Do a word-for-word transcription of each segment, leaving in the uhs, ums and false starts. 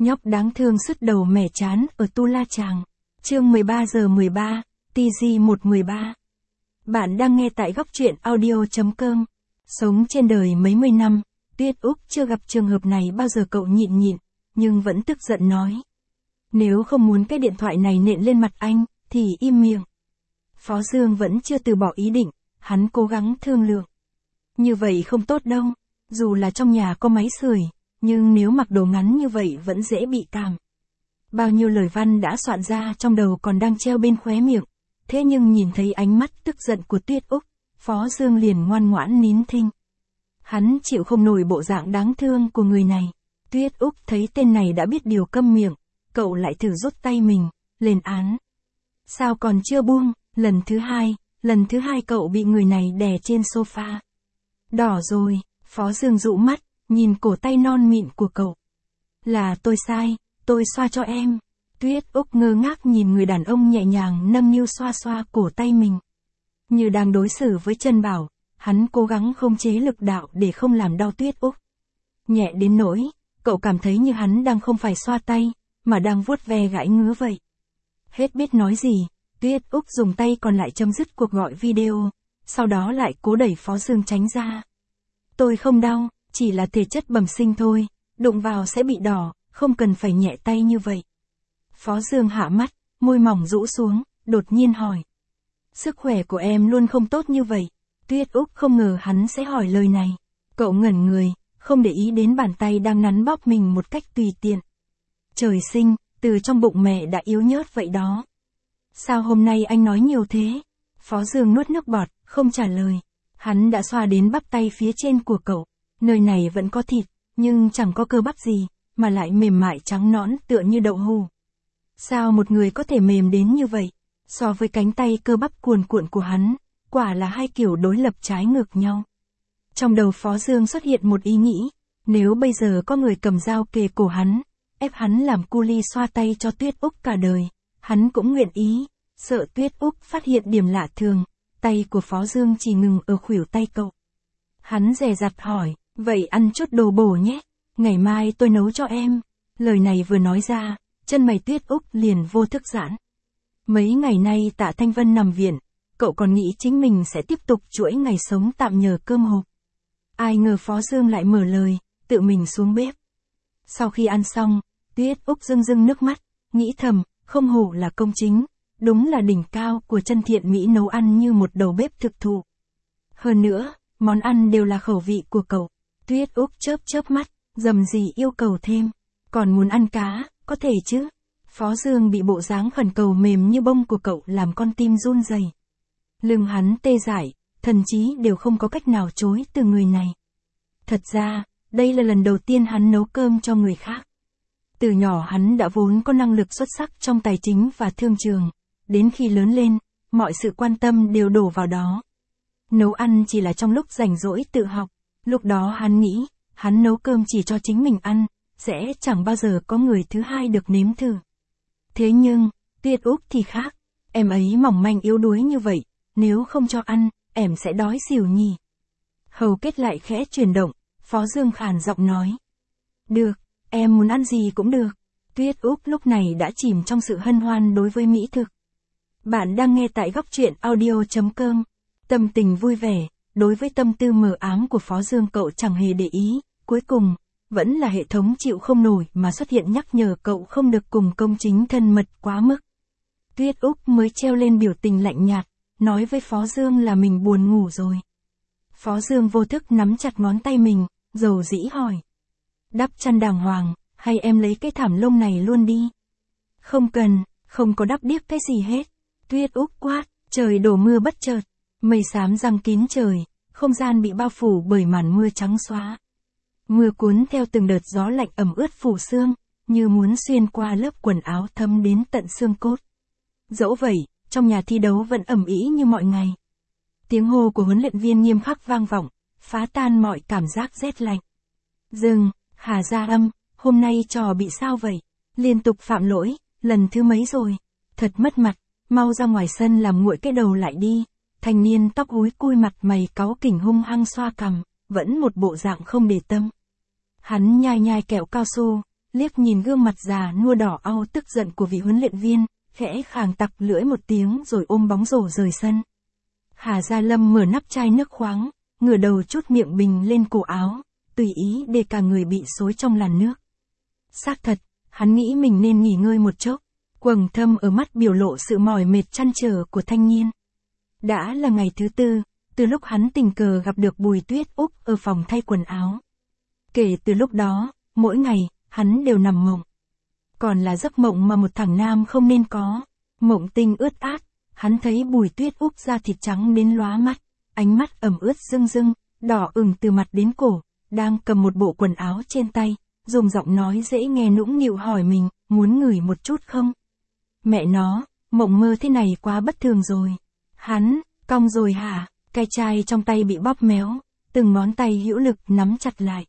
Nhóc đáng thương sứt đầu mẻ chán ở Tu La Chàng. Chương mười ba giờ mười ba, T G một mười ba. Bạn đang nghe tại góc truyện audio chấm com. Sống trên đời mấy mươi năm, Tuyết Úc chưa gặp trường hợp này bao giờ. Cậu nhịn nhịn, nhưng vẫn tức giận nói. Nếu không muốn cái điện thoại này nện lên mặt anh, thì im miệng. Phó Dương vẫn chưa từ bỏ ý định, hắn cố gắng thương lượng. Như vậy không tốt đâu, dù là trong nhà có máy sưởi, nhưng nếu mặc đồ ngắn như vậy vẫn dễ bị cảm. Bao nhiêu lời văn đã soạn ra trong đầu còn đang treo bên khóe miệng, thế nhưng nhìn thấy ánh mắt tức giận của Tuyết Úc, Phó Dương liền ngoan ngoãn nín thinh. Hắn chịu không nổi bộ dạng đáng thương của người này. Tuyết Úc thấy tên này đã biết điều câm miệng, cậu lại thử rút tay mình, lên án. Sao còn chưa buông, lần thứ hai, lần thứ hai cậu bị người này đè trên sofa. Đỏ rồi, Phó Dương dụ mắt, nhìn cổ tay non mịn của cậu. Là tôi sai, tôi xoa cho em. Tuyết Úc ngơ ngác nhìn người đàn ông nhẹ nhàng nâng niu xoa xoa cổ tay mình. Như đang đối xử với Trân Bảo, hắn cố gắng không chế lực đạo để không làm đau Tuyết Úc. Nhẹ đến nỗi, cậu cảm thấy như hắn đang không phải xoa tay, mà đang vuốt ve gãi ngứa vậy. Hết biết nói gì, Tuyết Úc dùng tay còn lại chấm dứt cuộc gọi video, sau đó lại cố đẩy Phó Dương tránh ra. Tôi không đau, chỉ là thể chất bẩm sinh thôi, đụng vào sẽ bị đỏ, không cần phải nhẹ tay như vậy. Phó Dương hạ mắt, môi mỏng rũ xuống, đột nhiên hỏi. Sức khỏe của em luôn không tốt như vậy. Tuyết Úc không ngờ hắn sẽ hỏi lời này. Cậu ngẩn người, không để ý đến bàn tay đang nắn bóp mình một cách tùy tiện. Trời sinh, từ trong bụng mẹ đã yếu nhớt vậy đó. Sao hôm nay anh nói nhiều thế? Phó Dương nuốt nước bọt, không trả lời. Hắn đã xoa đến bắp tay phía trên của cậu. Nơi này vẫn có thịt, nhưng chẳng có cơ bắp gì, mà lại mềm mại trắng nõn tựa như đậu hũ. Sao một người có thể mềm đến như vậy? So với cánh tay cơ bắp cuồn cuộn của hắn, quả là hai kiểu đối lập trái ngược nhau. Trong đầu Phó Dương xuất hiện một ý nghĩ, nếu bây giờ có người cầm dao kề cổ hắn, ép hắn làm cu li xoa tay cho Tuyết Úc cả đời, hắn cũng nguyện ý. Sợ Tuyết Úc phát hiện điểm lạ thường, tay của Phó Dương chỉ ngừng ở khuỷu tay cậu. Hắn dè dặt hỏi, vậy ăn chút đồ bổ nhé, ngày mai tôi nấu cho em. Lời này vừa nói ra, chân mày Tuyết Úc liền vô thức giãn. Mấy ngày nay Tạ Thanh Vân nằm viện, cậu còn nghĩ chính mình sẽ tiếp tục chuỗi ngày sống tạm nhờ cơm hộp. Ai ngờ Phó Dương lại mở lời, tự mình xuống bếp. Sau khi ăn xong, Tuyết Úc rưng rưng nước mắt, nghĩ thầm, không hổ là công chính, đúng là đỉnh cao của chân thiện mỹ nấu ăn như một đầu bếp thực thụ. Hơn nữa, món ăn đều là khẩu vị của cậu. Tuyết Úc chớp chớp mắt, dầm gì yêu cầu thêm. Còn muốn ăn cá, có thể chứ? Phó Dương bị bộ dáng khẩn cầu mềm như bông của cậu làm con tim run rẩy. Lưng hắn tê dại, thần chí đều không có cách nào chối từ người này. Thật ra, đây là lần đầu tiên hắn nấu cơm cho người khác. Từ nhỏ hắn đã vốn có năng lực xuất sắc trong tài chính và thương trường. Đến khi lớn lên, mọi sự quan tâm đều đổ vào đó. Nấu ăn chỉ là trong lúc rảnh rỗi tự học. Lúc đó hắn nghĩ, hắn nấu cơm chỉ cho chính mình ăn, sẽ chẳng bao giờ có người thứ hai được nếm thử. Thế nhưng, Tuyết Úc thì khác. Em ấy mỏng manh yếu đuối như vậy, nếu không cho ăn, em sẽ đói xỉu nhỉ. Hầu kết lại khẽ chuyển động, Phó Dương khàn giọng nói. Được, em muốn ăn gì cũng được. Tuyết Úc lúc này đã chìm trong sự hân hoan đối với mỹ thực. Bạn đang nghe tại góc truyện audio chấm com. Tâm tình vui vẻ, đối với tâm tư mờ ám của Phó Dương cậu chẳng hề để ý. Cuối cùng, vẫn là hệ thống chịu không nổi mà xuất hiện nhắc nhở cậu không được cùng công chính thân mật quá mức. Tuyết Úc mới treo lên biểu tình lạnh nhạt, nói với Phó Dương là mình buồn ngủ rồi. Phó Dương vô thức nắm chặt ngón tay mình, dầu dĩ hỏi. Đắp chăn đàng hoàng, hay em lấy cái thảm lông này luôn đi? Không cần, không có đắp điếc cái gì hết. Tuyết Úc quát, trời đổ mưa bất chợt, mây xám giăng kín trời, không gian bị bao phủ bởi màn mưa trắng xóa. Mưa cuốn theo từng đợt gió lạnh ẩm ướt phủ xương, như muốn xuyên qua lớp quần áo thấm đến tận xương cốt. Dẫu vậy, trong nhà thi đấu vẫn ầm ĩ như mọi ngày. Tiếng hô của huấn luyện viên nghiêm khắc vang vọng, phá tan mọi cảm giác rét lạnh. Dừng, Hà Gia Âm, hôm nay trò bị sao vậy? Liên tục phạm lỗi, lần thứ mấy rồi? Thật mất mặt, mau ra ngoài sân làm nguội cái đầu lại đi. Thanh niên tóc húi cui mặt mày cáu kỉnh hung hăng xoa cằm, vẫn một bộ dạng không để tâm. Hắn nhai nhai kẹo cao su, liếc nhìn gương mặt già nua đỏ au tức giận của vị huấn luyện viên, khẽ khàng tặc lưỡi một tiếng rồi ôm bóng rổ rời sân. Hà Gia Lâm mở nắp chai nước khoáng, ngửa đầu chút miệng bình lên cổ áo, tùy ý để cả người bị xối trong làn nước. Xác thật, hắn nghĩ mình nên nghỉ ngơi một chốc, quầng thâm ở mắt biểu lộ sự mỏi mệt trăn trở của thanh niên. Đã là ngày thứ tư, từ lúc hắn tình cờ gặp được Bùi Tuyết Úc ở phòng thay quần áo. Kể từ lúc đó, mỗi ngày, hắn đều nằm mộng. Còn là giấc mộng mà một thằng nam không nên có. Mộng tinh ướt át, hắn thấy Bùi Tuyết Úc da thịt trắng đến lóa mắt, ánh mắt ẩm ướt rưng rưng, đỏ ửng từ mặt đến cổ, đang cầm một bộ quần áo trên tay, dùng giọng nói dễ nghe nũng nịu hỏi mình, muốn ngửi một chút không? Mẹ nó, mộng mơ thế này quá bất thường rồi. Hắn, cong rồi hả? Cái chai trong tay bị bóp méo, từng ngón tay hữu lực nắm chặt lại.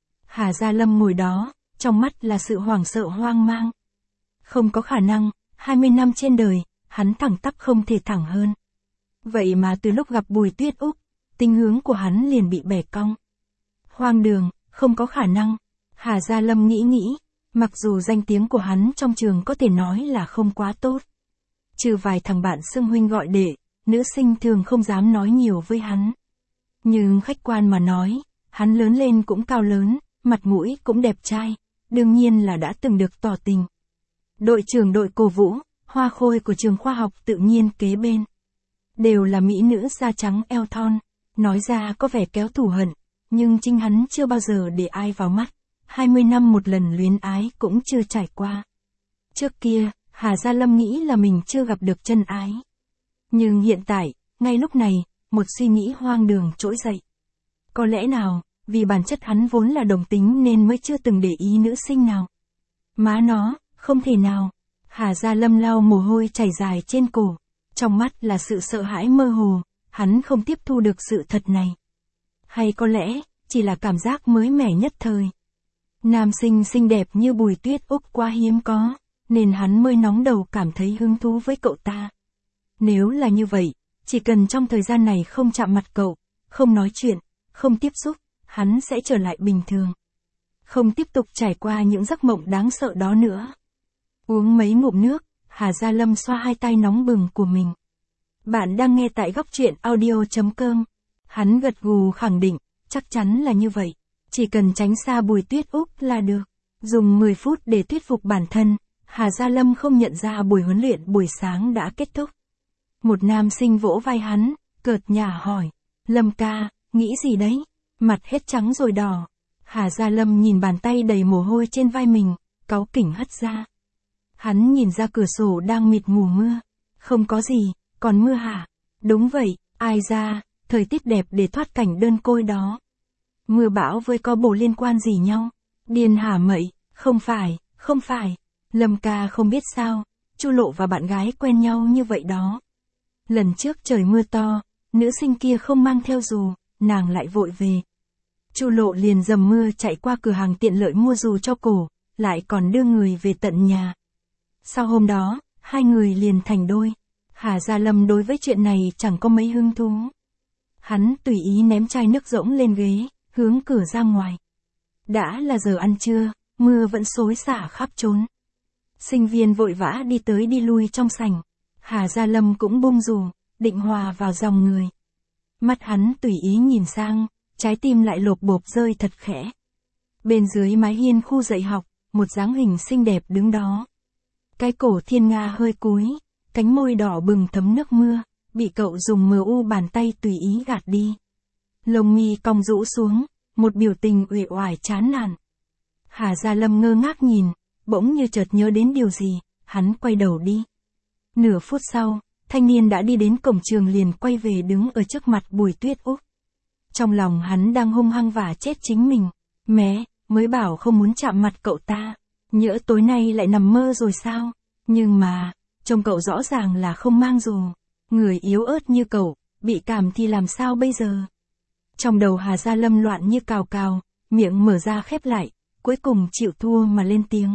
Hà Gia Lâm ngồi đó, trong mắt là sự hoảng sợ hoang mang. Không có khả năng, hai mươi năm trên đời, hắn thẳng tắp không thể thẳng hơn. Vậy mà từ lúc gặp Bùi Tuyết Úc, tính hướng của hắn liền bị bẻ cong. Hoang đường, không có khả năng. Hà Gia Lâm nghĩ nghĩ, mặc dù danh tiếng của hắn trong trường có thể nói là không quá tốt. Trừ vài thằng bạn xưng huynh gọi đệ, nữ sinh thường không dám nói nhiều với hắn. Nhưng khách quan mà nói, hắn lớn lên cũng cao lớn, mặt mũi cũng đẹp trai, đương nhiên là đã từng được tỏ tình. Đội trưởng đội cổ vũ, hoa khôi của trường khoa học tự nhiên kế bên. Đều là mỹ nữ da trắng eo thon, nói ra có vẻ kéo thù hận, nhưng chính hắn chưa bao giờ để ai vào mắt, hai mươi năm một lần luyến ái cũng chưa trải qua. Trước kia, Hà Gia Lâm nghĩ là mình chưa gặp được chân ái. Nhưng hiện tại, ngay lúc này, một suy nghĩ hoang đường trỗi dậy. Có lẽ nào, vì bản chất hắn vốn là đồng tính nên mới chưa từng để ý nữ sinh nào. Má nó, không thể nào. Hà Gia Lâm lau mồ hôi chảy dài trên cổ. Trong mắt là sự sợ hãi mơ hồ, hắn không tiếp thu được sự thật này. Hay có lẽ, chỉ là cảm giác mới mẻ nhất thời. Nam sinh xinh đẹp như Bùi Tuyết Úc quá hiếm có, nên hắn mới nóng đầu cảm thấy hứng thú với cậu ta. Nếu là như vậy, chỉ cần trong thời gian này không chạm mặt cậu, không nói chuyện, không tiếp xúc, hắn sẽ trở lại bình thường. Không tiếp tục trải qua những giấc mộng đáng sợ đó nữa. Uống mấy ngụm nước, Hà Gia Lâm xoa hai tay nóng bừng của mình. Bạn đang nghe tại góc truyện audio chấm com. Hắn gật gù khẳng định, chắc chắn là như vậy. Chỉ cần tránh xa Bùi Tuyết Úc là được. Dùng mười phút để thuyết phục bản thân, Hà Gia Lâm không nhận ra buổi huấn luyện buổi sáng đã kết thúc. Một nam sinh vỗ vai hắn, cợt nhả hỏi, Lâm ca, nghĩ gì đấy? Mặt hết trắng rồi đỏ. Hà Gia Lâm nhìn bàn tay đầy mồ hôi trên vai mình, cáu kỉnh hất ra. Hắn nhìn ra cửa sổ đang mịt mù mưa. Không có gì, còn mưa hả? Đúng vậy, ai ra, thời tiết đẹp để thoát cảnh đơn côi đó. Mưa bão với có bổ liên quan gì nhau? Điên hả mậy, không phải, không phải. Lâm ca không biết sao, Chu Lộ và bạn gái quen nhau như vậy đó. Lần trước trời mưa to, nữ sinh kia không mang theo dù, nàng lại vội về. Chu Lộ liền dầm mưa chạy qua cửa hàng tiện lợi mua dù cho cổ, lại còn đưa người về tận nhà. Sau hôm đó, hai người liền thành đôi. Hà Gia Lâm đối với chuyện này chẳng có mấy hứng thú. Hắn tùy ý ném chai nước rỗng lên ghế, hướng cửa ra ngoài. Đã là giờ ăn trưa, mưa vẫn xối xả khắp trốn. Sinh viên vội vã đi tới đi lui trong sảnh. Hà Gia Lâm cũng bung dù, định hòa vào dòng người. Mắt hắn tùy ý nhìn sang, trái tim lại lộp bộp rơi thật khẽ. Bên dưới mái hiên khu dạy học, một dáng hình xinh đẹp đứng đó. Cái cổ thiên nga hơi cúi, cánh môi đỏ bừng thấm nước mưa, bị cậu dùng mờ u bàn tay tùy ý gạt đi. Lông mi cong rũ xuống, một biểu tình uể oải chán nản. Hà Gia Lâm ngơ ngác nhìn, bỗng như chợt nhớ đến điều gì, hắn quay đầu đi. Nửa phút sau, thanh niên đã đi đến cổng trường liền quay về đứng ở trước mặt Bùi Tuyết Úc. Trong lòng hắn đang hung hăng vả chết chính mình. Mẹ, mới bảo không muốn chạm mặt cậu ta. Nhỡ tối nay lại nằm mơ rồi sao? Nhưng mà, trông cậu rõ ràng là không mang dù. Người yếu ớt như cậu, bị cảm thì làm sao bây giờ? Trong đầu Hà Gia Lâm loạn như cào cào, miệng mở ra khép lại, cuối cùng chịu thua mà lên tiếng.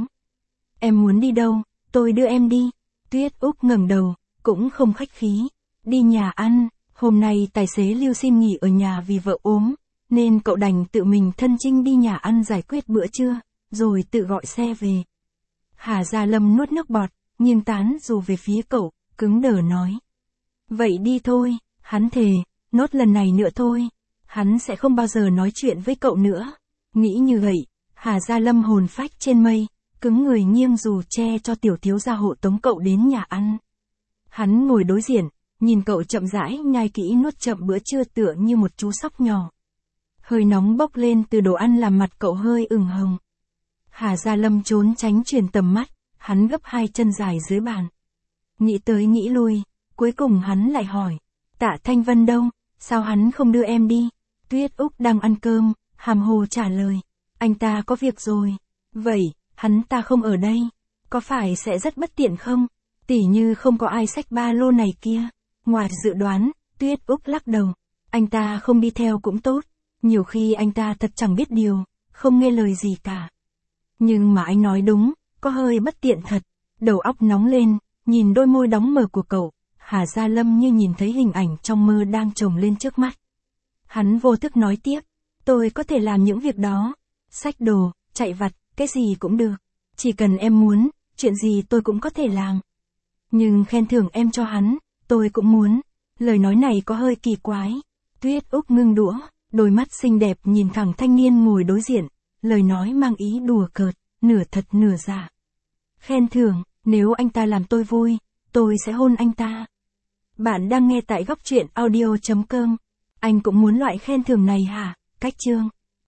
Em muốn đi đâu, tôi đưa em đi. Tuyết Úc ngẩng đầu, cũng không khách khí. Đi nhà ăn, hôm nay tài xế Lưu xin nghỉ ở nhà vì vợ ốm, nên cậu đành tự mình thân chinh đi nhà ăn giải quyết bữa trưa. rồi tự gọi xe về. Hà Gia Lâm nuốt nước bọt, nghiêng tán dù về phía cậu, cứng đờ nói. Vậy đi thôi, hắn thề, nốt lần này nữa thôi, hắn sẽ không bao giờ nói chuyện với cậu nữa. Nghĩ như vậy, Hà Gia Lâm hồn phách trên mây, cứng người nghiêng dù che cho tiểu thiếu gia hộ tống cậu đến nhà ăn. Hắn ngồi đối diện, nhìn cậu chậm rãi nhai kỹ nuốt chậm bữa trưa tựa như một chú sóc nhỏ. Hơi nóng bốc lên từ đồ ăn làm mặt cậu hơi ửng hồng. Hà Gia Lâm trốn tránh chuyển tầm mắt, hắn gấp hai chân dài dưới bàn. Nghĩ tới nghĩ lui, cuối cùng hắn lại hỏi, Tạ Thanh Vân đâu, sao hắn không đưa em đi? Tuyết Úc đang ăn cơm, hàm hồ trả lời, anh ta có việc rồi. Vậy, hắn ta không ở đây, có phải sẽ rất bất tiện không? Tỉ như không có ai xách ba lô này kia. Ngoài dự đoán, Tuyết Úc lắc đầu, anh ta không đi theo cũng tốt, nhiều khi anh ta thật chẳng biết điều, không nghe lời gì cả. Nhưng mà anh nói đúng, có hơi bất tiện thật. Đầu óc nóng lên, nhìn đôi môi đóng mờ của cậu, Hà Gia Lâm như nhìn thấy hình ảnh trong mơ đang chồng lên trước mắt. Hắn vô thức nói tiếp, tôi có thể làm những việc đó, xách đồ, chạy vặt, cái gì cũng được. Chỉ cần em muốn, chuyện gì tôi cũng có thể làm. Nhưng khen thưởng em cho hắn, tôi cũng muốn. Lời nói này có hơi kỳ quái. Tuyết Úc ngưng đũa, đôi mắt xinh đẹp nhìn thẳng thanh niên ngồi đối diện, lời nói mang ý đùa cợt, nửa thật nửa giả. Khen thưởng, nếu anh ta làm tôi vui, tôi sẽ hôn anh ta. Bạn đang nghe tại góc truyện audio chấm com. Anh cũng muốn loại khen thưởng này hả? Cách chương